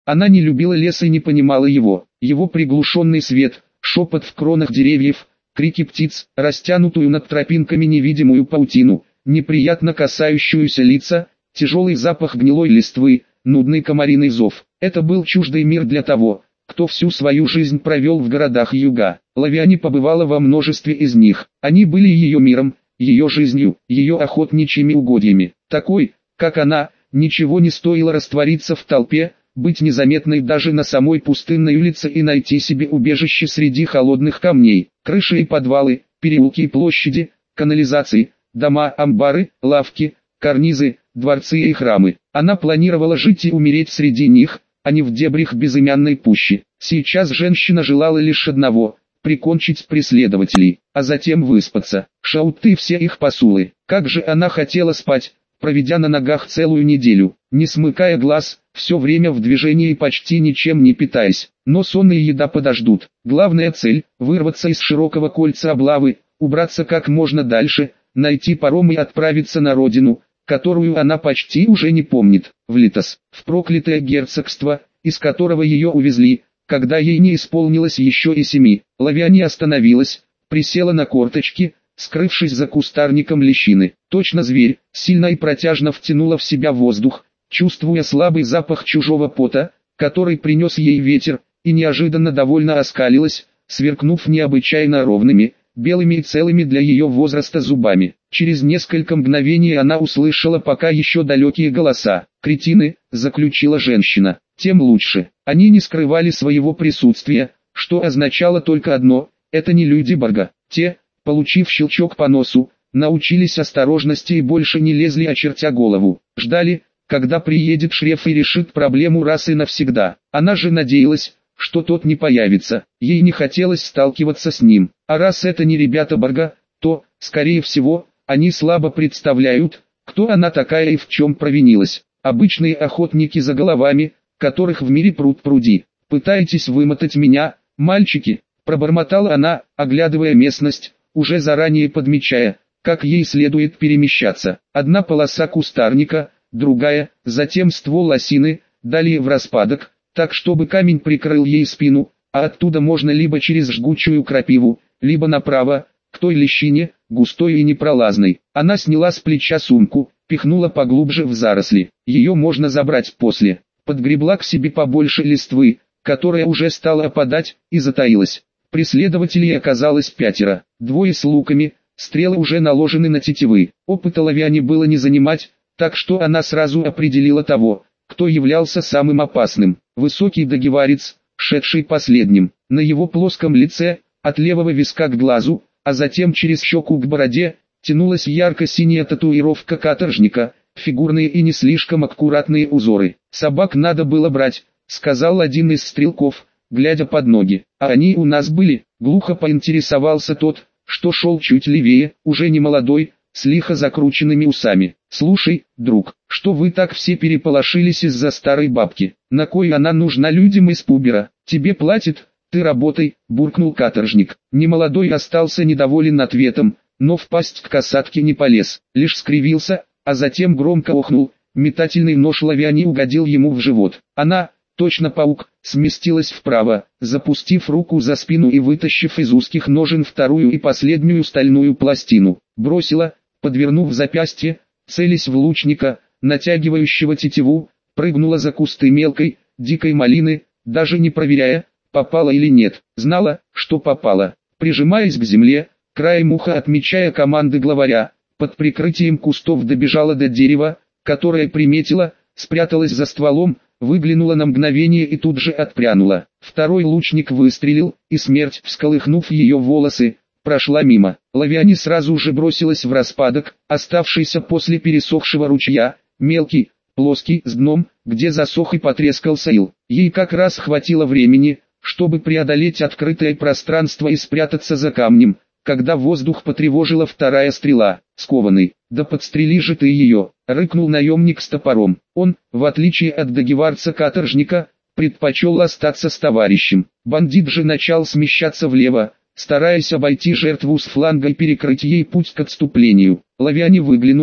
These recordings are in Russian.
Она не любила лес и не понимала его. Его приглушенный свет, шепот в кронах деревьев, крики птиц, растянутую над тропинками невидимую паутину, неприятно касающуюся лица, тяжелый запах гнилой листвы, нудный комариный зов. Это был чуждый мир для того, кто всю свою жизнь провел в городах юга. Лавиане побывала во множестве из них. Они были ее миром, ее жизнью, ее охотничьими угодьями. Такой, как она, ничего не стоило раствориться в толпе, быть незаметной даже на самой пустынной улице и найти себе убежище среди холодных камней. Крыши и подвалы, переулки и площади, канализации, дома, амбары, лавки, карнизы, дворцы и храмы. Она планировала жить и умереть среди них, а не в дебрях безымянной пущи. Сейчас женщина желала лишь одного – прикончить преследователей, а затем выспаться. Шауты все их посулы. Как же она хотела спать, проведя на ногах целую неделю, не смыкая глаз, все время в движении и почти ничем не питаясь. Но сон и еда подождут. Главная цель – вырваться из широкого кольца облавы, убраться как можно дальше, найти паром и отправиться на родину, которую она почти уже не помнит, в Литос, в проклятое герцогство, из которого ее увезли, когда ей не исполнилось еще и 7. Лавиане остановилась, присела на корточки, скрывшись за кустарником лещины. Точно зверь, сильно и протяжно втянула в себя воздух, чувствуя слабый запах чужого пота, который принес ей ветер, и неожиданно довольно оскалилась, сверкнув необычайно ровными, белыми и целыми для ее возраста зубами. Через несколько мгновений она услышала пока еще далекие голоса. «Кретины», — заключила женщина, — «тем лучше». Они не скрывали своего присутствия, что означало только одно — это не люди Барга. Те, получив щелчок по носу, научились осторожности и больше не лезли, очертя голову. Ждали, когда приедет шреф и решит проблему раз и навсегда. Она же надеялась, что тот не появится. Ей не хотелось сталкиваться с ним. А раз это не ребята Барга, то, скорее всего, они слабо представляют, кто она такая и в чем провинилась. Обычные охотники за головами, которых в мире пруд-пруди. «Пытаетесь вымотать меня, мальчики?» – пробормотала она, оглядывая местность, уже заранее подмечая, как ей следует перемещаться. Одна полоса кустарника, другая, затем ствол осины, далее в распадок, так чтобы камень прикрыл ей спину, а оттуда можно либо через жгучую крапиву, либо направо, к той лещине, густой и непролазной. Она сняла с плеча сумку, пихнула поглубже в заросли. Ее можно забрать после. Подгребла к себе побольше листвы, которая уже стала опадать, и затаилась. Преследователей оказалось 5. 2 с луками, стрелы уже наложены на тетивы. Опыта Лавиане было не занимать, так что она сразу определила того, кто являлся самым опасным. Высокий дагеварец, шедший последним. На его плоском лице, от левого виска к глазу, а затем через щеку к бороде, тянулась ярко-синяя татуировка каторжника, фигурные и не слишком аккуратные узоры. «Собак надо было брать», — сказал один из стрелков, глядя под ноги. «А они у нас были», — глухо поинтересовался тот, что шел чуть левее, уже не молодой, с лихо закрученными усами. «Слушай, друг, что вы так все переполошились из-за старой бабки? На кой она нужна людям из Пубера? Тебе платят, ты работай», — буркнул каторжник. Немолодой остался недоволен ответом, но в пасть к касатке не полез, лишь скривился, а затем громко охнул. Метательный нож Лавиане угодил ему в живот. Она, точно паук, сместилась вправо, запустив руку за спину и вытащив из узких ножен вторую и последнюю стальную пластину. Бросила, подвернув запястье, целясь в лучника, натягивающего тетиву, прыгнула за кусты мелкой, дикой малины, даже не проверяя, попала или нет. Знала, что попала. Прижимаясь к земле, краем уха отмечая команды главаря, под прикрытием кустов добежала до дерева, которое приметила, спряталась за стволом, выглянула на мгновение и тут же отпрянула. Второй лучник выстрелил, и смерть, всколыхнув ее волосы, прошла мимо. Лавиане сразу же бросилась в распадок, оставшийся после пересохшего ручья, мелкий, плоский, с дном, где засох и потрескался ил. Ей как раз хватило времени, чтобы преодолеть открытое пространство и спрятаться за камнем, когда воздух потревожила вторая стрела. «Скованный, да подстрели же ты ее!» — рыкнул наемник с топором. Он, в отличие от дагеварца-каторжника, предпочел остаться с товарищем. Бандит же начал смещаться влево, стараясь обойти жертву с фланга и перекрыть ей путь к отступлению. Лавиане выглянула,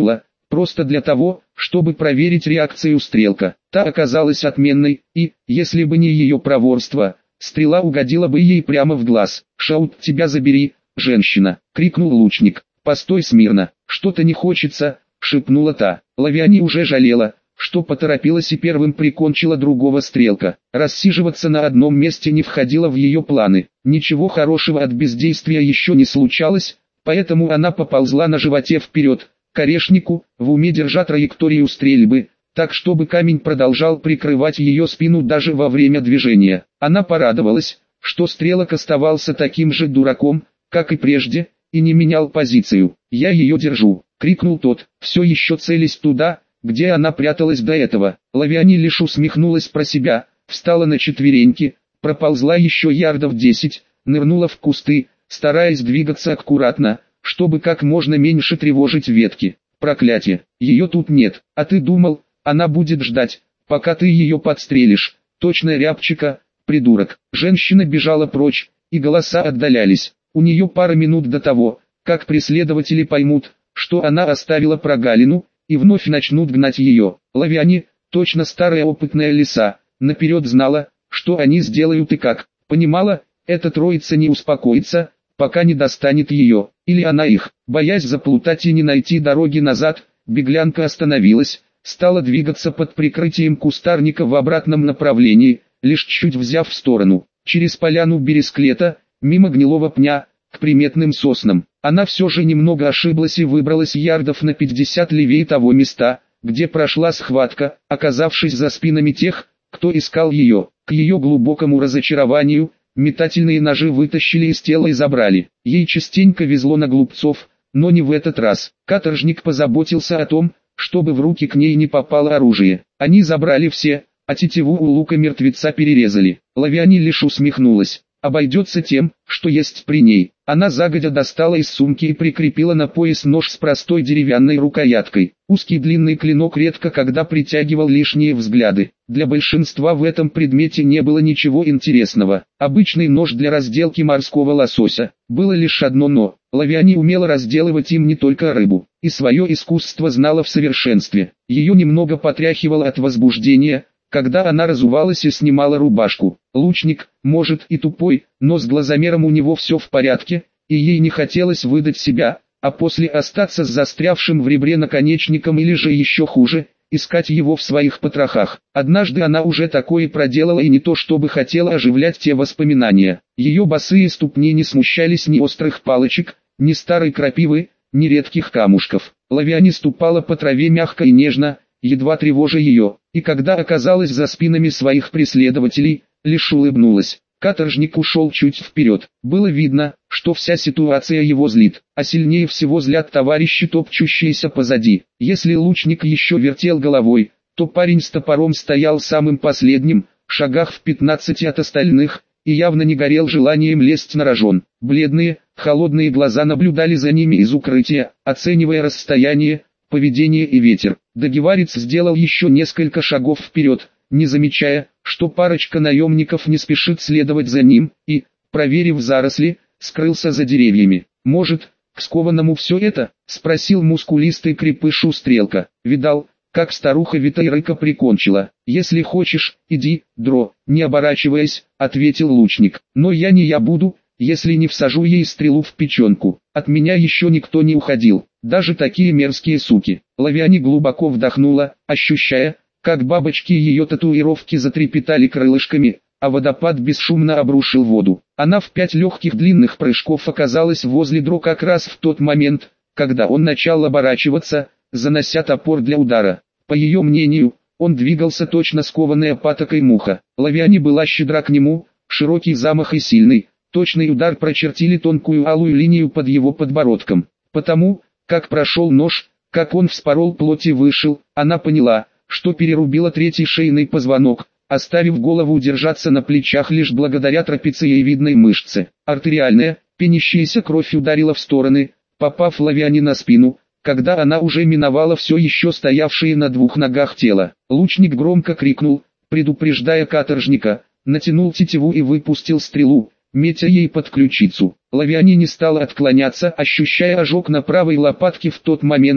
просто для того, чтобы проверить реакцию стрелка. Та оказалась отменной, и, если бы не ее проворство, стрела угодила бы ей прямо в глаз. «Шаут, тебя забери, женщина!» — крикнул лучник. «Постой смирно, что-то не хочется!» — шепнула та. Лавиани уже жалела, что поторопилась и первым прикончила другого стрелка. Рассиживаться на одном месте не входило в ее планы. Ничего хорошего от бездействия еще не случалось, поэтому она поползла на животе вперед, к орешнику, в уме держа траекторию стрельбы, так чтобы камень продолжал прикрывать ее спину даже во время движения. Она порадовалась, что стрелок оставался таким же дураком, как и прежде, и не менял позицию. «Я ее держу!» — крикнул тот, все еще целясь туда, где она пряталась до этого. Лавиани лишь усмехнулась про себя, встала на четвереньки, проползла еще ярдов 10, нырнула в кусты, стараясь двигаться аккуратно, чтобы как можно меньше тревожить ветки. «Проклятие, ее тут нет, а ты думал, она будет ждать, пока ты ее подстрелишь, точно рябчика, придурок». Женщина бежала прочь, и голоса отдалялись. У нее пара минут до того, как преследователи поймут, что она оставила прогалину, и вновь начнут гнать ее. Лавиани, точно старая опытная лиса, наперед знала, что они сделают и как. Понимала, эта троица не успокоится, пока не достанет ее, или она их. Боясь заплутать и не найти дороги назад, беглянка остановилась, стала двигаться под прикрытием кустарника в обратном направлении, лишь чуть взяв в сторону. Через поляну бересклета, мимо гнилого пня, к приметным соснам. Она все же немного ошиблась и выбралась ярдов на 50 левее того места, где прошла схватка, оказавшись за спинами тех, кто искал ее. К ее глубокому разочарованию, метательные ножи вытащили из тела и забрали. Ей частенько везло на глупцов, но не в этот раз. Каторжник позаботился о том, чтобы в руки к ней не попало оружие. Они забрали все, а тетиву у лука мертвеца перерезали. Лавиани лишь усмехнулась. Обойдется тем, что есть при ней. Она загодя достала из сумки и прикрепила на пояс нож с простой деревянной рукояткой. Узкий длинный клинок редко когда притягивал лишние взгляды. Для большинства в этом предмете не было ничего интересного. Обычный нож для разделки морского лосося. Было лишь одно но. Лавиани умела разделывать им не только рыбу, и свое искусство знала в совершенстве. Ее немного потряхивало от возбуждения, когда она разувалась и снимала рубашку. Лучник, может и тупой, но с глазомером у него все в порядке, и ей не хотелось выдать себя, а после остаться с застрявшим в ребре наконечником или же еще хуже, искать его в своих потрохах. Однажды она уже такое проделала и не то чтобы хотела оживлять те воспоминания. Ее босые ступни не смущались ни острых палочек, ни старой крапивы, ни редких камушков. Лавиани ступала по траве мягко и нежно, едва тревожа ее, и когда оказалась за спинами своих преследователей, лишь улыбнулась. Каторжник ушел чуть вперед. Было видно, что вся ситуация его злит, а сильнее всего злят товарищи, топчущиеся позади. Если лучник еще вертел головой, то парень с топором стоял самым последним, шагах в 15 от остальных, и явно не горел желанием лезть на рожон. Бледные, холодные глаза наблюдали за ними из укрытия, оценивая расстояние, поведение и ветер. Дагеварец сделал еще несколько шагов вперед, не замечая, что парочка наемников не спешит следовать за ним, и, проверив заросли, скрылся за деревьями. «Может, к скованному все это?» — спросил мускулистый крепыш у стрелка. «Видал, как старуха Витайрыка прикончила. Если хочешь, иди, дро», — не оборачиваясь, ответил лучник. «Но я буду, если не всажу ей стрелу в печенку. От меня еще никто не уходил, даже такие мерзкие суки». Лавиани глубоко вдохнула, ощущая, как бабочки ее татуировки затрепетали крылышками, а водопад бесшумно обрушил воду. Она в 5 легких длинных прыжков оказалась возле Дро как раз в тот момент, когда он начал оборачиваться, занося топор для удара. По ее мнению, он двигался точно скованная патокой муха. Лавиани была щедра к нему, широкий замах и сильный, точный удар прочертили тонкую алую линию под его подбородком. Потому, как прошел нож, как он вспорол плоть и вышел, она поняла, что перерубила третий шейный позвонок, оставив голову держаться на плечах лишь благодаря трапециевидной мышце. Артериальная, пенящаяся кровь ударила в стороны, попав Лавиани на спину, когда она уже миновала все еще стоявшее на 2 ногах тело. Лучник громко крикнул, предупреждая каторжника, натянул тетиву и выпустил стрелу, метя ей под ключицу. Лавиани не стала отклоняться, ощущая ожог на правой лопатке в тот момент,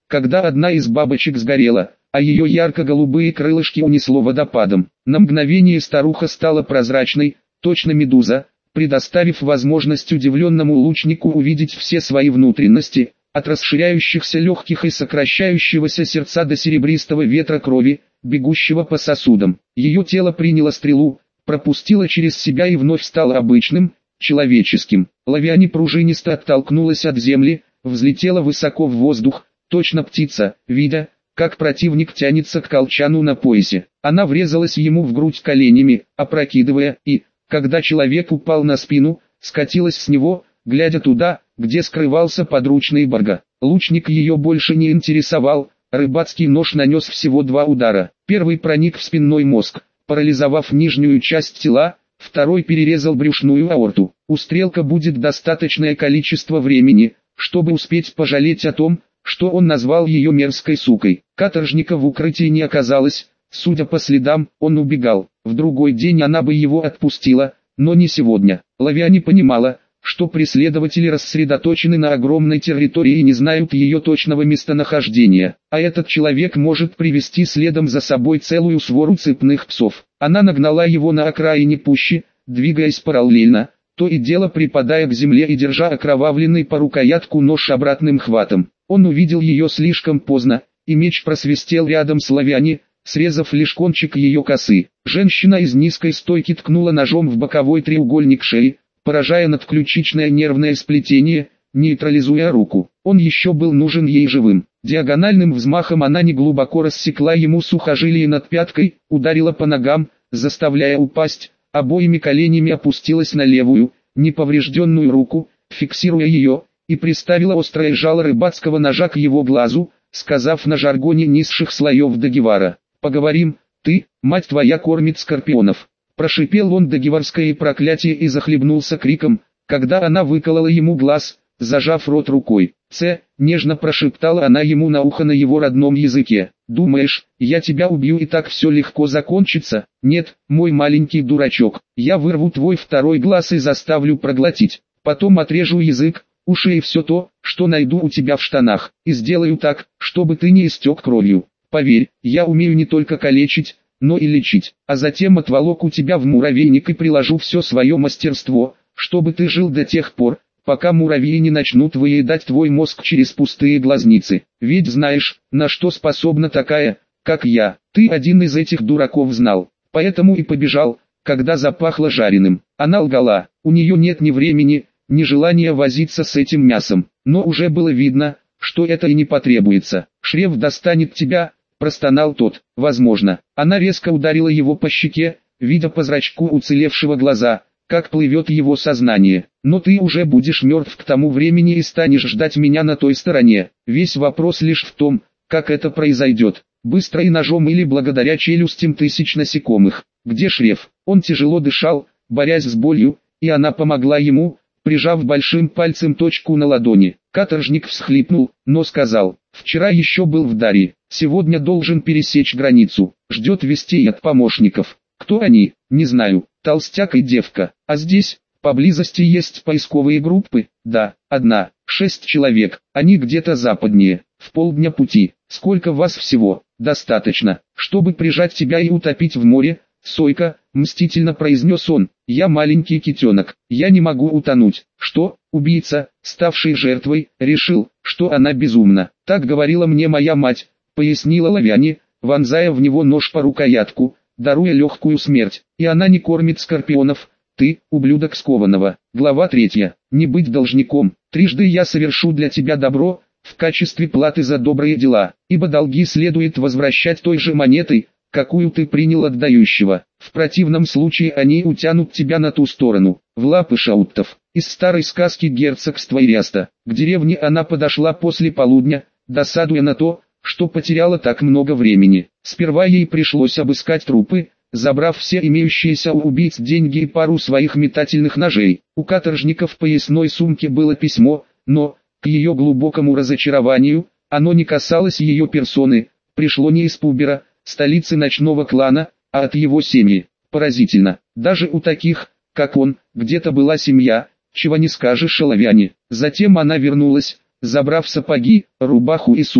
когда одна из бабочек сгорела, а ее ярко-голубые крылышки унесло водопадом. На мгновение старуха стала прозрачной, точно медуза, предоставив возможность удивленному лучнику увидеть все свои внутренности, от расширяющихся легких и сокращающегося сердца до серебристого ветра крови, бегущего по сосудам. Ее тело приняло стрелу, пропустило через себя и вновь стало обычным, человеческим. Лавиане пружинисто оттолкнулась от земли, взлетела высоко в воздух, точно птица, видя, как противник тянется к колчану на поясе. Она врезалась ему в грудь коленями, опрокидывая, и, когда человек упал на спину, скатилась с него, глядя туда, где скрывался подручный Барга. Лучник ее больше не интересовал, рыбацкий нож нанес всего 2 удара. Первый проник в спинной мозг, парализовав нижнюю часть тела, второй перерезал брюшную аорту. У стрелка будет достаточное количество времени, чтобы успеть пожалеть о том, что он назвал ее мерзкой сукой. Каторжника в укрытии не оказалось, судя по следам, он убегал. В другой день она бы его отпустила, но не сегодня. Лавиане понимала, что преследователи рассредоточены на огромной территории и не знают ее точного местонахождения, а этот человек может привести следом за собой целую свору цепных псов. Она нагнала его на окраине пущи, двигаясь параллельно, то и дело припадая к земле и держа окровавленный по рукоятку нож обратным хватом. Он увидел ее слишком поздно, и меч просвистел рядом с Лавиане, срезав лишь кончик ее косы. Женщина из низкой стойки ткнула ножом в боковой треугольник шеи, поражая надключичное нервное сплетение, нейтрализуя руку. Он еще был нужен ей живым. Диагональным взмахом она неглубоко рассекла ему сухожилие над пяткой, ударила по ногам, заставляя упасть, обоими коленями опустилась на левую, неповрежденную руку, фиксируя ее, и приставила острое жало рыбацкого ножа к его глазу, сказав на жаргоне низших слоев Дагевара: «Поговорим, ты, мать твоя, кормит скорпионов». Прошипел он дагеварское проклятие и захлебнулся криком, когда она выколола ему глаз, зажав рот рукой. Нежно прошептала она ему на ухо на его родном языке. «Думаешь, я тебя убью и так все легко закончится? Нет, мой маленький дурачок, я вырву твой второй глаз и заставлю проглотить. Потом отрежу язык, уши и все то, что найду у тебя в штанах, и сделаю так, чтобы ты не истек кровью. Поверь, я умею не только калечить, но и лечить, а затем отволоку тебя в муравейник и приложу все свое мастерство, чтобы ты жил до тех пор, пока муравьи не начнут выедать твой мозг через пустые глазницы. Ведь знаешь, на что способна такая, как я. Ты один из этих дураков знал, поэтому и побежал, когда запахло жареным». Она лгала, у нее нет ни времени, ни желания возиться с этим мясом, но уже было видно, что это и не потребуется. «Шреф достанет тебя», простонал тот. «Возможно». Она резко ударила его по щеке, видя по зрачку уцелевшего глаза, как плывет его сознание. «Но ты уже будешь мертв к тому времени и станешь ждать меня на той стороне. Весь вопрос лишь в том, как это произойдет. Быстро и ножом или благодаря челюстям тысяч насекомых». «Где Шреф?» Он тяжело дышал, борясь с болью, и она помогла ему, прижав большим пальцем точку на ладони. Каторжник всхлипнул, но сказал: «Вчера еще был в Дарье, сегодня должен пересечь границу, ждет вестей от помощников. Кто они, не знаю, толстяк и девка. А здесь, поблизости есть поисковые группы?» «Да, одна, 6 человек, они где-то западнее, в полдня пути. Сколько вас всего?» «Достаточно, чтобы прижать тебя и утопить в море». «Сойка», — мстительно произнес он, — «я маленький китенок, я не могу утонуть». «Что?» Убийца, ставший жертвой, решил, что она безумна. «Так говорила мне моя мать», — пояснила Лавиане, вонзая в него нож по рукоятку, даруя легкую смерть. «И она не кормит скорпионов. Ты, ублюдок скованного». Глава 3. «Не быть должником. Трижды я совершу для тебя добро, в качестве платы за добрые дела, ибо долги следует возвращать той же монетой, какую ты принял от дающего. В противном случае они утянут тебя на ту сторону». В лапы шауттов. Из старой сказки «Герцогство Ириаста». К деревне она подошла после полудня, досадуя на то, что потеряла так много времени. Сперва ей пришлось обыскать трупы, забрав все имеющиеся у убийц деньги и пару своих метательных ножей. У каторжника в поясной сумке было письмо, но, к ее глубокому разочарованию, оно не касалось ее персоны, пришло не из Пубера, столицы ночного клана, а от его семьи. Поразительно, даже у таких, как он, где-то была семья, чего не скажешь о Лавиане. Затем она вернулась, забрав сапоги, рубаху и сумку.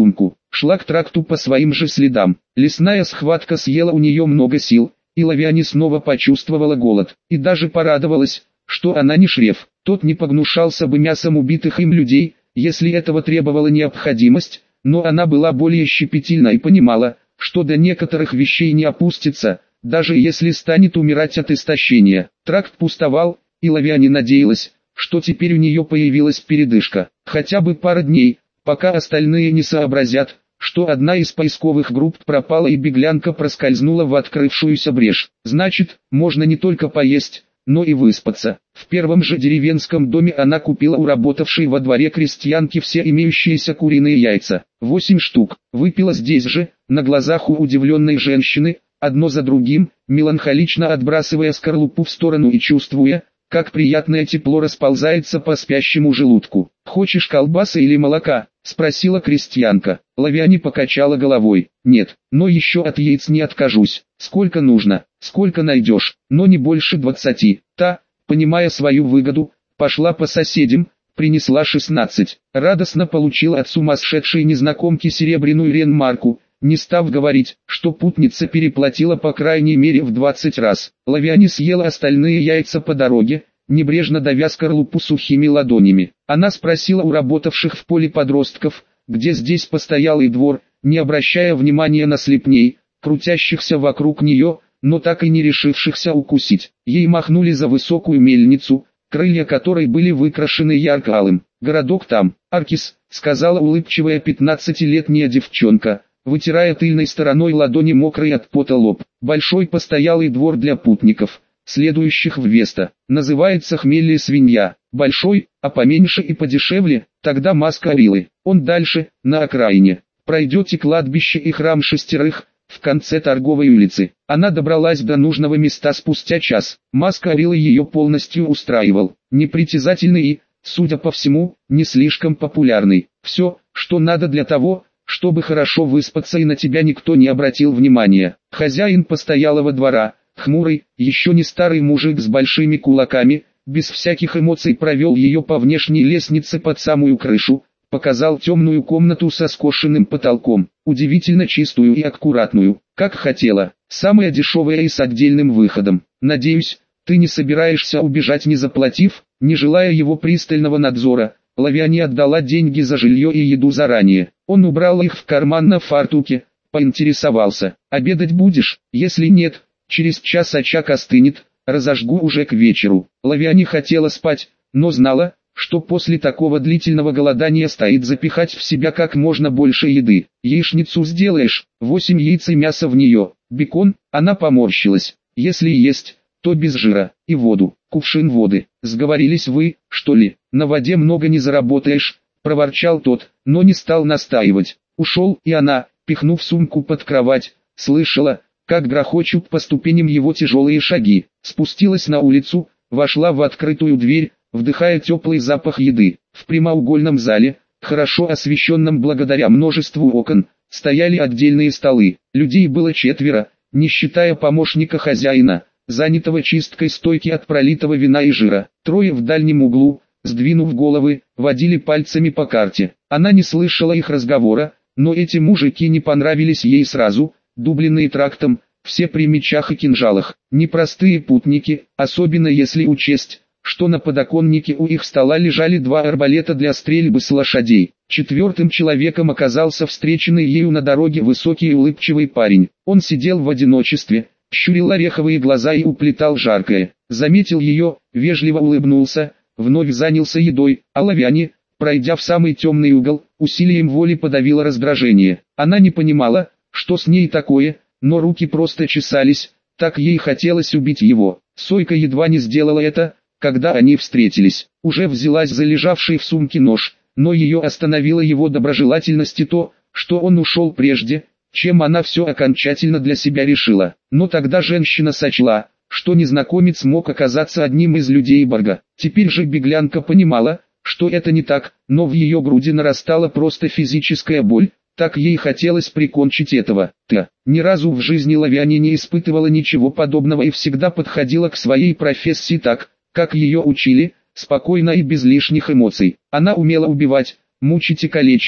шла к тракту по своим же следам. Лесная схватка съела у нее много сил, и Лавиане снова почувствовала голод, и даже порадовалась, что она не Шреф. Тот не погнушался бы мясом убитых им людей, если этого требовала необходимость, но она была более щепетильна и понимала, что до некоторых вещей не опустится, даже если станет умирать от истощения. Тракт пустовал, и Лавиане надеялась, что теперь у нее появилась передышка, хотя бы пара дней, пока остальные не сообразят, что одна из поисковых групп пропала и беглянка проскользнула в открывшуюся брешь. Значит, можно не только поесть, но и выспаться. В первом же деревенском доме она купила у работавшей во дворе крестьянки все имеющиеся куриные яйца, 8 штук, выпила здесь же, на глазах у удивленной женщины, одно за другим, меланхолично отбрасывая скорлупу в сторону и чувствуя, как приятное тепло расползается по спящему желудку. «Хочешь колбасы или молока?» — спросила крестьянка. Лавиане покачала головой. «Нет, но еще от яиц не откажусь. Сколько нужно, сколько найдешь, но не больше 20. Та, понимая свою выгоду, пошла по соседям, принесла 16. Радостно получила от сумасшедшей незнакомки серебряную ренмарку, не став говорить, что путница переплатила по крайней мере в 20 раз. Лавиане съела остальные яйца по дороге, небрежно давя скорлупу сухими ладонями. Она спросила у работавших в поле подростков, где здесь постоялый двор, не обращая внимания на слепней, крутящихся вокруг нее, но так и не решившихся укусить. Ей махнули за высокую мельницу, крылья которой были выкрашены ярко-алым. «Городок там, Аркис», — сказала улыбчивая 15-летняя девчонка, вытирая тыльной стороной ладони мокрый от пота лоб. «Большой постоялый двор для путников, следующих в Веста. Называется Хмельная свинья. Большой, а поменьше и подешевле, тогда Маска Арилы. Он дальше, на окраине. Пройдете кладбище и храм шестерых, в конце торговой улицы». Она добралась до нужного места спустя час. Маска Арилы ее полностью устраивал. Непритязательный и, судя по всему, не слишком популярный. Все, что надо для того, чтобы хорошо выспаться и на тебя никто не обратил внимания. Хозяин постоялого двора, хмурый, еще не старый мужик с большими кулаками, без всяких эмоций провел ее по внешней лестнице под самую крышу, показал темную комнату со скошенным потолком, удивительно чистую и аккуратную, как хотела, самая дешевая и с отдельным выходом. «Надеюсь, ты не собираешься убежать, не заплатив?» Не желая его пристального надзора, Лавиане отдала деньги за жилье и еду заранее. Он убрал их в карман на фартуке, поинтересовался: «Обедать будешь? Если нет, через час очаг остынет, разожгу уже к вечеру». Лавиане хотела спать, но знала, что после такого длительного голодания стоит запихать в себя как можно больше еды. «Яичницу сделаешь, 8 яиц и мясо в нее, бекон?» Она поморщилась. «Если есть, то без жира, и воду, кувшин воды». «Сговорились вы, что ли? На воде много не заработаешь», — проворчал тот, но не стал настаивать. Ушел, и она, пихнув сумку под кровать, слышала, как грохочут по ступеням его тяжелые шаги. Спустилась на улицу, вошла в открытую дверь, вдыхая теплый запах еды. В прямоугольном зале, хорошо освещенном благодаря множеству окон, стояли отдельные столы. Людей было 4, не считая помощника хозяина, занятого чисткой стойки от пролитого вина и жира. 3 в дальнем углу, сдвинув головы, водили пальцами по карте. Она не слышала их разговора, но эти мужики не понравились ей сразу, дубленные трактом, все при мечах и кинжалах. Непростые путники, особенно если учесть, что на подоконнике у их стола лежали 2 арбалета для стрельбы с лошадей. 4-м человеком оказался встреченный ею на дороге высокий и улыбчивый парень. Он сидел в одиночестве, щурил ореховые глаза и уплетал жаркое. Заметил ее, вежливо улыбнулся, вновь занялся едой, а Лавиане, пройдя в самый темный угол, усилием воли подавила раздражение. Она не понимала, что с ней такое, но руки просто чесались, так ей хотелось убить его. Сойка едва не сделала это, когда они встретились. Уже взялась за лежавший в сумке нож, но ее остановила его доброжелательность и то, что он ушел прежде, чем она все окончательно для себя решила. Но тогда женщина сочла, что незнакомец мог оказаться одним из людей Барга. Теперь же беглянка понимала, что это не так, но в ее груди нарастала просто физическая боль, так ей хотелось прикончить этого. Ни разу в жизни Лавиане не испытывала ничего подобного и всегда подходила к своей профессии так, как ее учили, спокойно и без лишних эмоций. Она умела убивать, мучить и калечить,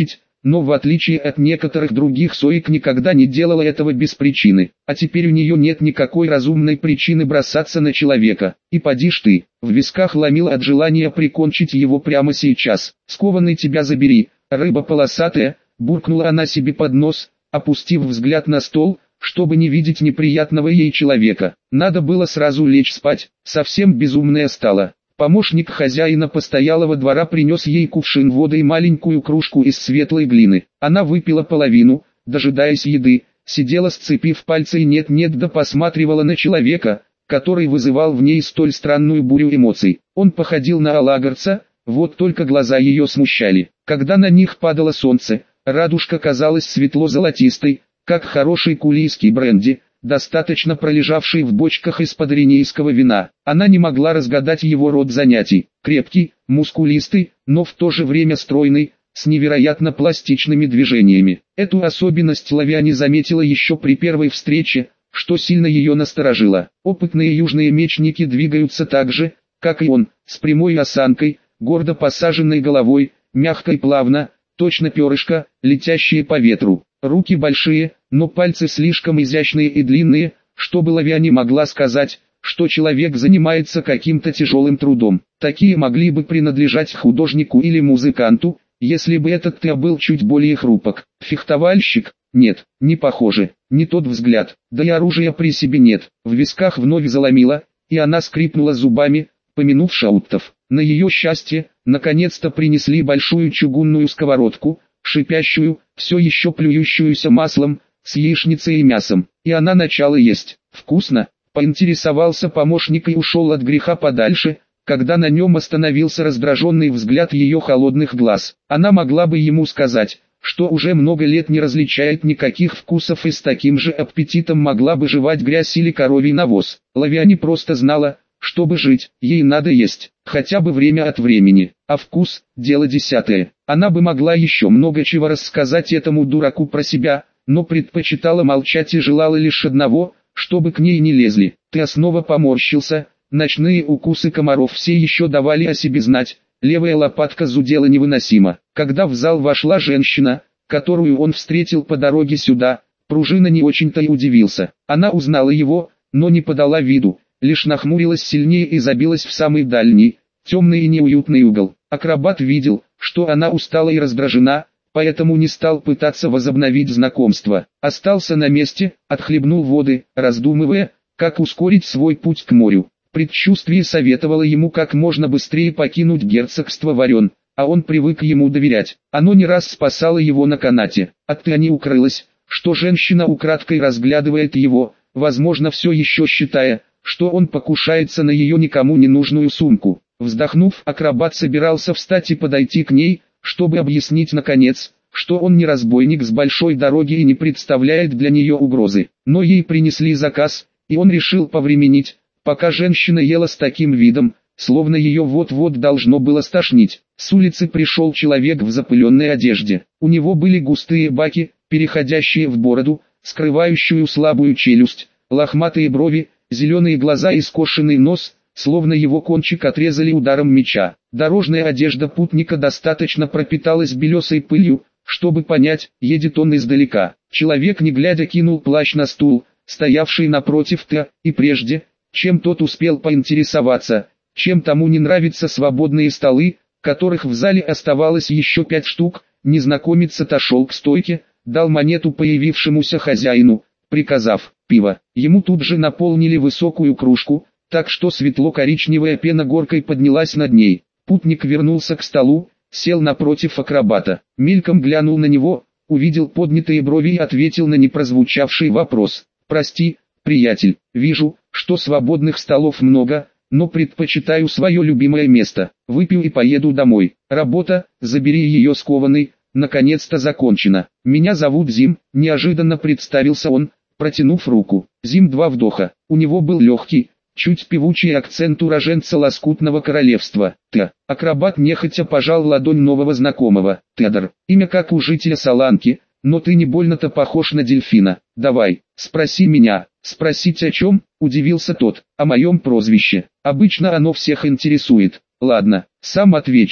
но в отличие от некоторых других соек никогда не делала этого без причины. А теперь у нее нет никакой разумной причины бросаться на человека. И поди ж ты, в висках ломило от желания прикончить его прямо сейчас. «Скованный тебя забери, рыба полосатая», буркнула она себе под нос, опустив взгляд на стол, чтобы не видеть неприятного ей человека. Надо было сразу лечь спать, совсем безумная стала. Помощник хозяина постоялого двора принес ей кувшин воды и маленькую кружку из светлой глины. Она выпила половину, дожидаясь еды, сидела сцепив пальцы и нет-нет да посматривала на человека, который вызывал в ней столь странную бурю эмоций. Он походил на алагарца, вот только глаза ее смущали. Когда на них падало солнце, радужка казалась светло-золотистой, как хороший кулийский бренди, достаточно пролежавший в бочках из-под ренейского вина. Она не могла разгадать его род занятий. Крепкий, мускулистый, но в то же время стройный, с невероятно пластичными движениями. Эту особенность Лавиане заметила еще при первой встрече, что сильно ее насторожило. Опытные южные мечники двигаются так же, как и он, с прямой осанкой, гордо посаженной головой, мягко и плавно, точно перышко, летящие по ветру. Руки большие, но пальцы слишком изящные и длинные, чтобы Лавиане могла сказать, что человек занимается каким-то тяжелым трудом. Такие могли бы принадлежать художнику или музыканту, если бы этот Теа был чуть более хрупок. Фехтовальщик? Нет, не похоже, не тот взгляд, да и оружия при себе нет. В висках вновь заломило, и она скрипнула зубами, помянув шауттов. На ее счастье, наконец-то принесли большую чугунную сковородку, шипящую, все еще плюющуюся маслом, с яичницей и мясом. И она начала есть. «Вкусно?» — поинтересовался помощник и ушел от греха подальше, когда на нем остановился раздраженный взгляд ее холодных глаз. Она могла бы ему сказать, что уже много лет не различает никаких вкусов и с таким же аппетитом могла бы жевать грязь или коровий навоз. Лавиане просто знала, чтобы жить, ей надо есть, хотя бы время от времени, а вкус – дело десятое. Она бы могла еще много чего рассказать этому дураку про себя, но предпочитала молчать и желала лишь одного, чтобы к ней не лезли. Ты снова поморщился, ночные укусы комаров все еще давали о себе знать, левая лопатка зудела невыносимо. Когда в зал вошла женщина, которую он встретил по дороге сюда, Пружина не очень-то и удивился. Она узнала его, но не подала виду, лишь нахмурилась сильнее и забилась в самый дальний, темный и неуютный угол. Акробат видел, что она устала и раздражена, поэтому не стал пытаться возобновить знакомство. Остался на месте, отхлебнул воды, раздумывая, как ускорить свой путь к морю. Предчувствие советовало ему как можно быстрее покинуть герцогство Варен, а он привык ему доверять. Оно не раз спасало его на канате. От Теа не укрылось, что женщина украдкой разглядывает его, возможно все еще считая, что он покушается на ее никому не нужную сумку. Вздохнув, акробат собирался встать и подойти к ней, чтобы объяснить наконец, что он не разбойник с большой дороги и не представляет для нее угрозы. Но ей принесли заказ, и он решил повременить, пока женщина ела с таким видом, словно ее вот-вот должно было стошнить. С улицы пришел человек в запыленной одежде. У него были густые баки, переходящие в бороду, скрывающую слабую челюсть, лохматые брови, зеленые глаза и скошенный нос, словно его кончик отрезали ударом меча. Дорожная одежда путника достаточно пропиталась белесой пылью, чтобы понять, едет он издалека. Человек не глядя кинул плащ на стул, стоявший напротив Теа, и прежде, чем тот успел поинтересоваться, чем тому не нравятся свободные столы, которых в зале оставалось еще 5 штук, незнакомец отошел к стойке, дал монету появившемуся хозяину, приказав «пиво». Ему тут же наполнили высокую кружку, так что светло-коричневая пена горкой поднялась над ней. Путник вернулся к столу, сел напротив акробата, мельком глянул на него, увидел поднятые брови и ответил на непрозвучавший вопрос. «Прости, приятель, вижу, что свободных столов много, но предпочитаю свое любимое место. Выпью и поеду домой. Работа, забери ее скованный, наконец-то закончена. Меня зовут Зим», неожиданно представился он, протянув руку. Зим 2 вдоха. У него был легкий, чуть певучий акцент уроженца лоскутного королевства. Теа. Акробат нехотя пожал ладонь нового знакомого. Теодор. Имя как у жителя Саланки, но ты не больно-то похож на дельфина. Давай, спроси меня. Спросить о чем? Удивился тот. О моем прозвище. Обычно оно всех интересует. Ладно, сам отвечу.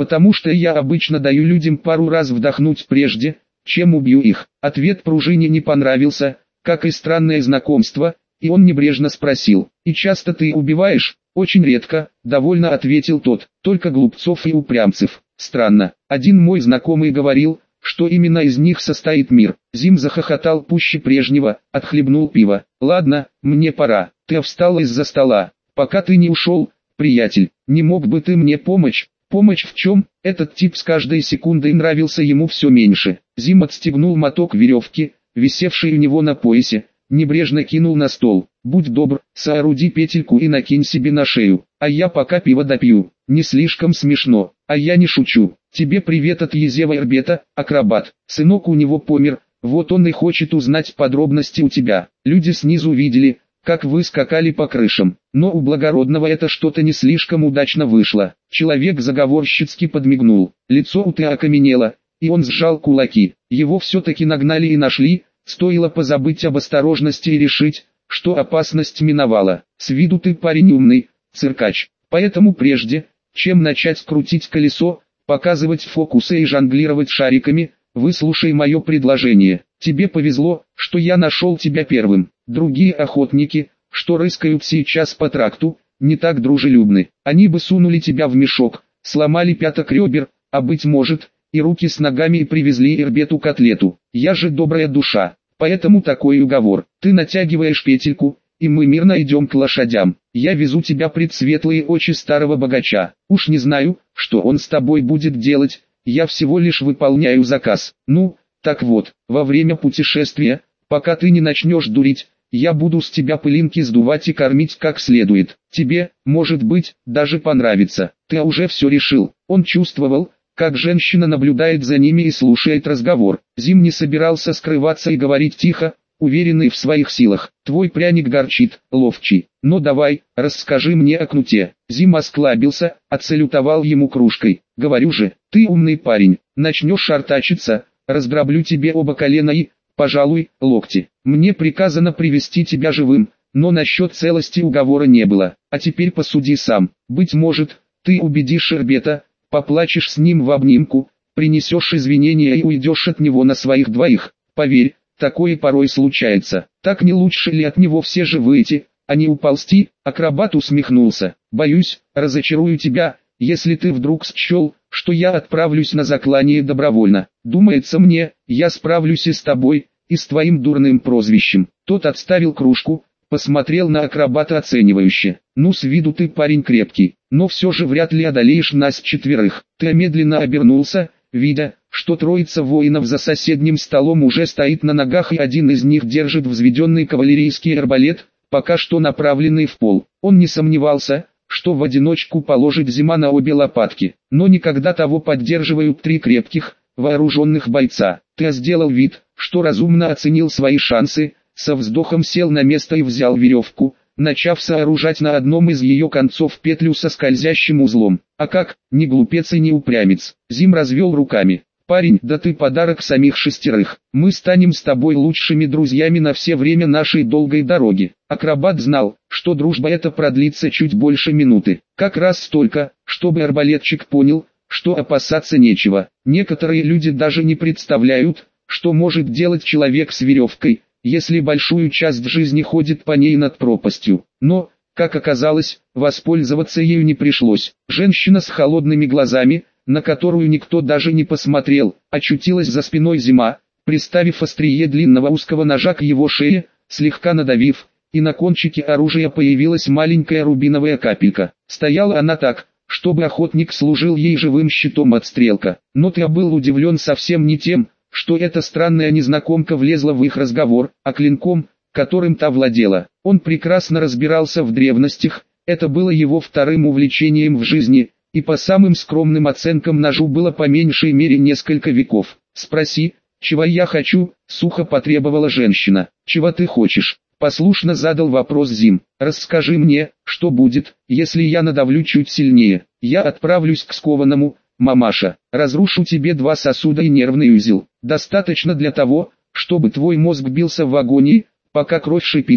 Потому что я обычно даю людям пару раз вдохнуть прежде, чем убью их. Ответ Пружине не понравился, как и странное знакомство, и он небрежно спросил: «И часто ты убиваешь?» «Очень редко», — довольно ответил тот, — «только глупцов и упрямцев». Странно, один мой знакомый говорил, что именно из них состоит мир. Зим захохотал пуще прежнего, отхлебнул пиво. «Ладно, мне пора, ты встал из-за стола. Пока ты не ушел, приятель, не мог бы ты мне помочь?» «Помощь в чем?» Этот тип с каждой секундой нравился ему все меньше. Зим отстегнул моток веревки, висевший у него на поясе, небрежно кинул на стол. «Будь добр, сооруди петельку и накинь себе на шею, а я пока пиво допью». «Не слишком смешно, а я не шучу. Тебе привет от Езева Эрбета, акробат. Сынок у него помер, вот он и хочет узнать подробности у тебя. Люди снизу видели, как вы скакали по крышам, но у благородного это что-то не слишком удачно вышло». Человек заговорщицки подмигнул, лицо у Т окаменело, и он сжал кулаки. Его все-таки нагнали и нашли, стоило позабыть об осторожности и решить, что опасность миновала. С виду ты парень умный, циркач, поэтому прежде, чем начать крутить колесо, показывать фокусы и жонглировать шариками, выслушай мое предложение. Тебе повезло, что я нашел тебя первым. Другие охотники, что рыскают сейчас по тракту, не так дружелюбны. Они бы сунули тебя в мешок, сломали пяток ребер, а быть может, и руки с ногами и привезли Эрбету котлету. Я же добрая душа, поэтому такой уговор. Ты натягиваешь петельку, и мы мирно идем к лошадям. Я везу тебя пред светлые очи старого богача. Уж не знаю, что он с тобой будет делать, я всего лишь выполняю заказ. Ну, так вот, во время путешествия, пока ты не начнешь дурить, я буду с тебя пылинки сдувать и кормить как следует. Тебе, может быть, даже понравится. Ты уже все решил. Он чувствовал, как женщина наблюдает за ними и слушает разговор. Зим не собирался скрываться и говорить тихо, уверенный в своих силах. Твой пряник горчит, ловчий. Но давай, расскажи мне о кнуте. Зим осклабился, отсалютовал ему кружкой. Говорю же, ты умный парень. Начнешь артачиться, раздроблю тебе оба колена и, пожалуй, локти. Мне приказано привести тебя живым, но насчет целости уговора не было. А теперь посуди сам. Быть может, ты убедишь Эрбета, поплачешь с ним в обнимку, принесешь извинения и уйдешь от него на своих двоих. Поверь, такое порой случается. Так не лучше ли от него все же выйти, а не уползти? Акробат усмехнулся. Боюсь, разочарую тебя, если ты вдруг счел, что я отправлюсь на заклание добровольно. Думается мне, я справлюсь и с тобой, и с твоим дурным прозвищем. Тот отставил кружку, посмотрел на акробата оценивающе. Ну, с виду ты парень крепкий, но все же вряд ли одолеешь нас четверых. Ты медленно обернулся, видя, что троица воинов за соседним столом уже стоит на ногах и один из них держит взведенный кавалерийский арбалет, пока что направленный в пол. Он не сомневался, что в одиночку положит Зима на обе лопатки, но никогда того поддерживают три крепких, вооруженных бойца. Ты сделал вид, что разумно оценил свои шансы, со вздохом сел на место и взял веревку, начав сооружать на одном из ее концов петлю со скользящим узлом. А как, не глупец и не упрямец. Зим развел руками. Парень, да ты подарок самих шестерых. Мы станем с тобой лучшими друзьями на все время нашей долгой дороги. Акробат знал, что дружба эта продлится чуть больше минуты. Как раз столько, чтобы арбалетчик понял, что опасаться нечего. Некоторые люди даже не представляют, что может делать человек с веревкой, если большую часть жизни ходит по ней над пропастью. Но, как оказалось, воспользоваться ею не пришлось. Женщина с холодными глазами, на которую никто даже не посмотрел, очутилась за спиной Зима, приставив острие длинного узкого ножа к его шее, слегка надавив, и на кончике оружия появилась маленькая рубиновая капелька. Стояла она так, чтобы охотник служил ей живым щитом от стрелка. Но ты был удивлен совсем не тем, что эта странная незнакомка влезла в их разговор, а клинком, которым та владела. Он прекрасно разбирался в древностях, это было его вторым увлечением в жизни, и по самым скромным оценкам ножу было по меньшей мере несколько веков. «Спроси, чего я хочу?» — сухо потребовала женщина. «Чего ты хочешь?» — послушно задал вопрос Зим. «Расскажи мне, что будет, если я надавлю чуть сильнее. Я отправлюсь к скованному, мамаша, разрушу тебе 2 сосуда и нервный узел. Достаточно для того, чтобы твой мозг бился в агонии, пока кровь шипит,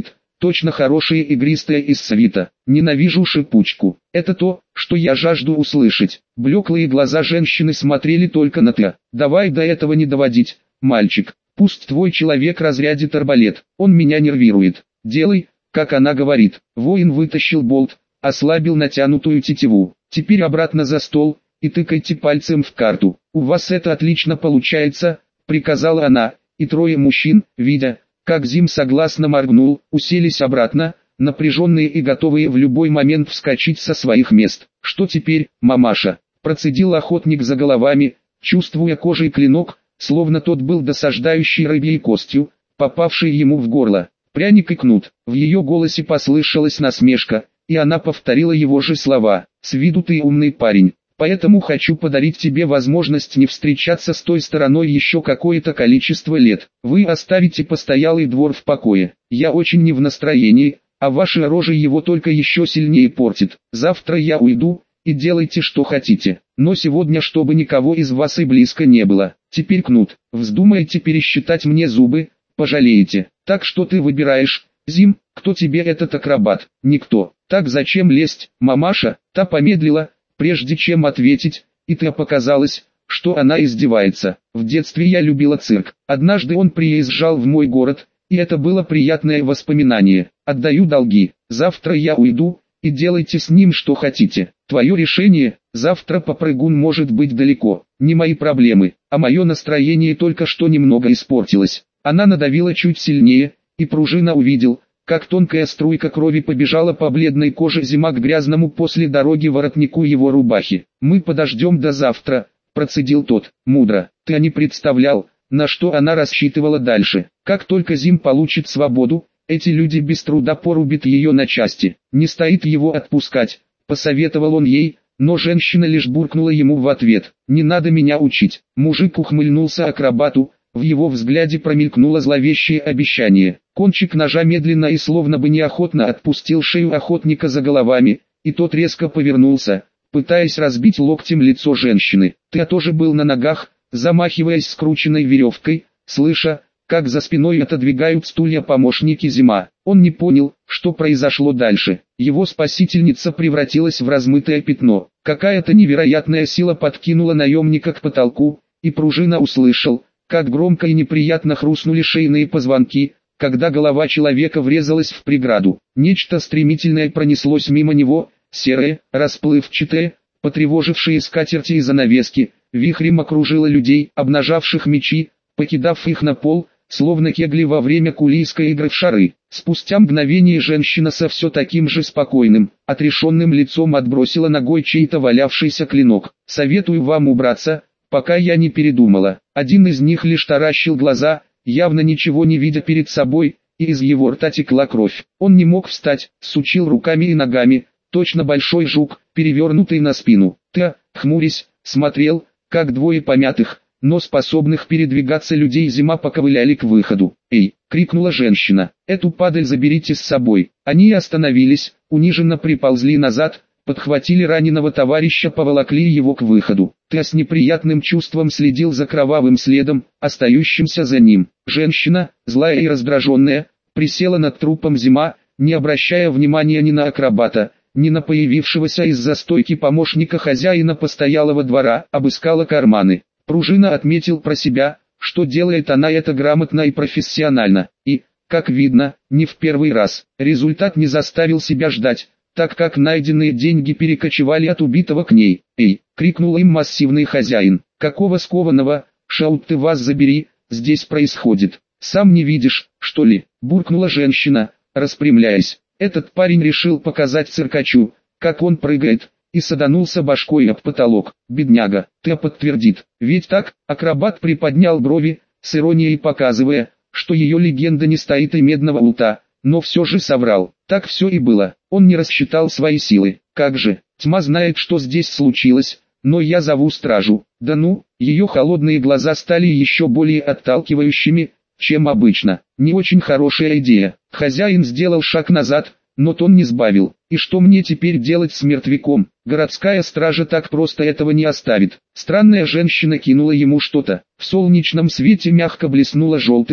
точно хорошее игристое из свита. Ненавижу шипучку. Это то, что я жажду услышать. Блеклые глаза женщины смотрели только на «ты». Давай до этого не доводить, мальчик. Пусть твой человек разрядит арбалет. Он меня нервирует. Делай, как она говорит. Воин вытащил болт, ослабил натянутую тетиву. Теперь обратно за стол и тыкайте пальцем в карту. У вас это отлично получается, приказала она, и трое мужчин, видя, как Зим согласно моргнул, уселись обратно, напряженные и готовые в любой момент вскочить со своих мест. Что теперь, мамаша? Процедил охотник за головами, чувствуя кожей клинок, словно тот был досаждающей рыбьей костью, попавшей ему в горло. Пряник и кнут. В ее голосе послышалась насмешка, и она повторила его же слова. С виду ты умный парень. Поэтому хочу подарить тебе возможность не встречаться с той стороной еще какое-то количество лет. Вы оставите постоялый двор в покое. Я очень не в настроении, а ваши рожи его только еще сильнее портит. Завтра я уйду, и делайте что хотите. Но сегодня чтобы никого из вас и близко не было. Теперь кнут. Вздумаете пересчитать мне зубы, пожалеете. Так что ты выбираешь, Зим, кто тебе этот акробат? Никто. Так зачем лезть, мамаша? Та помедлила, прежде чем ответить, и ты показалось, что она издевается. В детстве я любила цирк. Однажды он приезжал в мой город, и это было приятное воспоминание. Отдаю долги. Завтра я уйду, и делайте с ним что хотите. Твое решение, завтра попрыгун может быть далеко. Не мои проблемы, а мое настроение только что немного испортилось. Она надавила чуть сильнее, и пружина увидел, как тонкая струйка крови побежала по бледной коже Зима к грязному после дороги воротнику его рубахи. «Мы подождем до завтра», – процедил тот. «Мудро. Ты не представлял, на что она рассчитывала дальше. Как только Зим получит свободу, эти люди без труда порубят ее на части. Не стоит его отпускать», – посоветовал он ей, но женщина лишь буркнула ему в ответ. «Не надо меня учить». Мужик ухмыльнулся акробату. В его взгляде промелькнуло зловещее обещание. Кончик ножа медленно и словно бы неохотно отпустил шею охотника за головами, и тот резко повернулся, пытаясь разбить локтем лицо женщины. Ты тоже был на ногах, замахиваясь скрученной веревкой, слыша, как за спиной отодвигают стулья помощники Зима. Он не понял, что произошло дальше. Его спасительница превратилась в размытое пятно. Какая-то невероятная сила подкинула наемника к потолку, и пружина услышал, как громко и неприятно хрустнули шейные позвонки, когда голова человека врезалась в преграду. Нечто стремительное пронеслось мимо него, серое, расплывчатое, потревожившее скатерти и занавески, вихрем окружило людей, обнажавших мечи, покидав их на пол, словно кегли во время кулийской игры в шары. Спустя мгновение женщина со все таким же спокойным, отрешенным лицом отбросила ногой чей-то валявшийся клинок. «Советую вам убраться, пока я не передумала». Один из них лишь таращил глаза, явно ничего не видя перед собой, и из его рта текла кровь. Он не мог встать, сучил руками и ногами, точно большой жук, перевернутый на спину. Та, хмурясь, смотрел, как двое помятых, но способных передвигаться людей Зима поковыляли к выходу. «Эй!» — крикнула женщина. «Эту падаль заберите с собой». Они остановились, униженно приползли назад, подхватили раненого товарища, поволокли его к выходу. Ты с неприятным чувством следил за кровавым следом, остающимся за ним. Женщина, злая и раздраженная, присела над трупом Зима, не обращая внимания ни на акробата, ни на появившегося из-за стойки помощника хозяина постоялого двора, обыскала карманы. Пружина отметил про себя, что делает она это грамотно и профессионально, и, как видно, не в первый раз. Результат не заставил себя ждать, так как найденные деньги перекочевали от убитого к ней. «Эй!» — крикнул им массивный хозяин. «Какого скованного, шаут ты вас забери, здесь происходит? Сам не видишь, что ли?» — буркнула женщина, распрямляясь. Этот парень решил показать циркачу, как он прыгает, и саданулся башкой об потолок. «Бедняга, ты подтвердит. Ведь так?» — акробат приподнял брови, с иронией показывая, что ее легенда не стоит и медного лута, но все же соврал. Так все и было. Он не рассчитал свои силы. Как же, тьма знает, что здесь случилось, но я зову стражу. Да ну, ее холодные глаза стали еще более отталкивающими, чем обычно. Не очень хорошая идея. Хозяин сделал шаг назад, но тон не сбавил. И что мне теперь делать с мертвяком? Городская стража так просто этого не оставит. Странная женщина кинула ему что-то. В солнечном свете мягко блеснуло желтым, и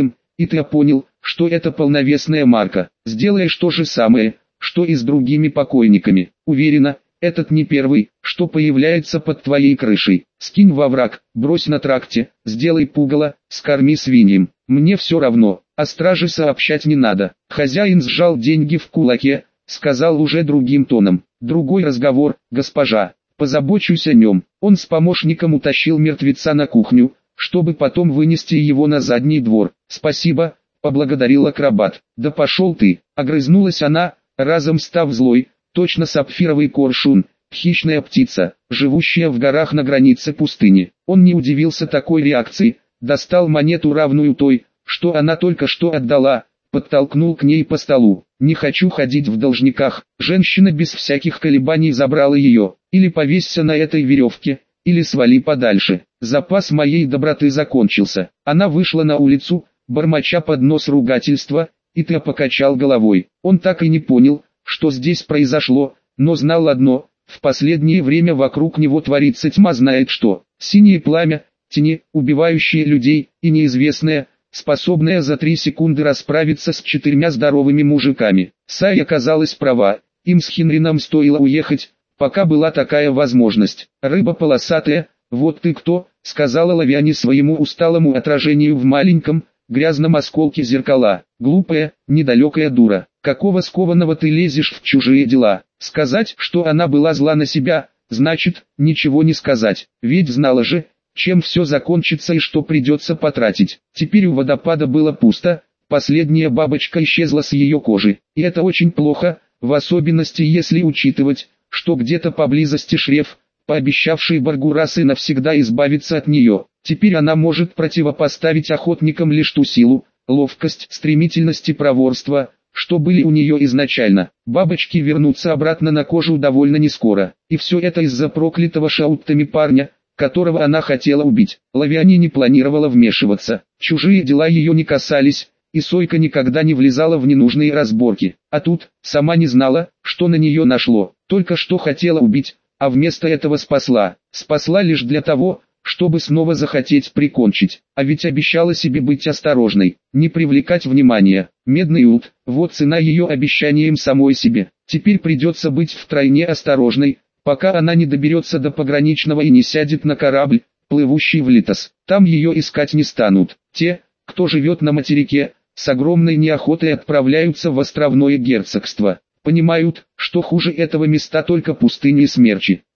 и ты понял, что это полновесная марка. Сделаешь то же самое, что и с другими покойниками. Уверена, этот не первый, что появляется под твоей крышей. Скинь во враг, брось на тракте, сделай пугало, скорми свиньям. Мне все равно, о страже сообщать не надо. Хозяин сжал деньги в кулаке, сказал уже другим тоном. Другой разговор, госпожа. Позабочусь о нем. Он с помощником утащил мертвеца на кухню, чтобы потом вынести его на задний двор. Спасибо, поблагодарил акробат. Да пошел ты, огрызнулась она, разом став злой, точно сапфировый коршун, хищная птица, живущая в горах на границе пустыни. Он не удивился такой реакции, достал монету равную той, что она только что отдала, подтолкнул к ней по столу. Не хочу ходить в должниках. Женщина без всяких колебаний забрала ее. Или повесься на этой веревке, или свали подальше. Запас моей доброты закончился. Она вышла на улицу, бормоча под нос ругательства, и ты покачал головой. Он так и не понял, что здесь произошло, но знал одно: в последнее время вокруг него творится тьма знает что. Синее пламя, тени, убивающие людей, и неизвестное, способная за 3 секунды расправиться с 4 здоровыми мужиками. Сай оказалась права, им с Хенрином стоило уехать, пока была такая возможность. Рыба полосатая, вот ты кто, сказала Лавиане своему усталому отражению в маленьком, грязном осколке зеркала. Глупая, недалекая дура, какого скованного ты лезешь в чужие дела? Сказать, что она была зла на себя, значит, ничего не сказать, ведь знала же, чем все закончится и что придется потратить. Теперь у водопада было пусто, последняя бабочка исчезла с ее кожи. И это очень плохо, в особенности если учитывать, что где-то поблизости Шреф, пообещавший Баргурасы навсегда избавиться от нее. Теперь она может противопоставить охотникам лишь ту силу, ловкость, стремительность и проворство, что были у нее изначально. Бабочки вернутся обратно на кожу довольно нескоро. И все это из-за проклятого шауттами парня, которого она хотела убить. Лавиане не планировала вмешиваться, чужие дела ее не касались, и Сойка никогда не влезала в ненужные разборки. А тут, сама не знала, что на нее нашло, только что хотела убить, а вместо этого спасла. Спасла лишь для того, чтобы снова захотеть прикончить. А ведь обещала себе быть осторожной, не привлекать внимания. Медный ут, вот цена ее обещаниям самой себе. Теперь придется быть втройне осторожной, пока она не доберется до пограничного и не сядет на корабль, плывущий в Литос. Там ее искать не станут. Те, кто живет на материке, с огромной неохотой отправляются в островное герцогство. Понимают, что хуже этого места только пустыни и смерчи.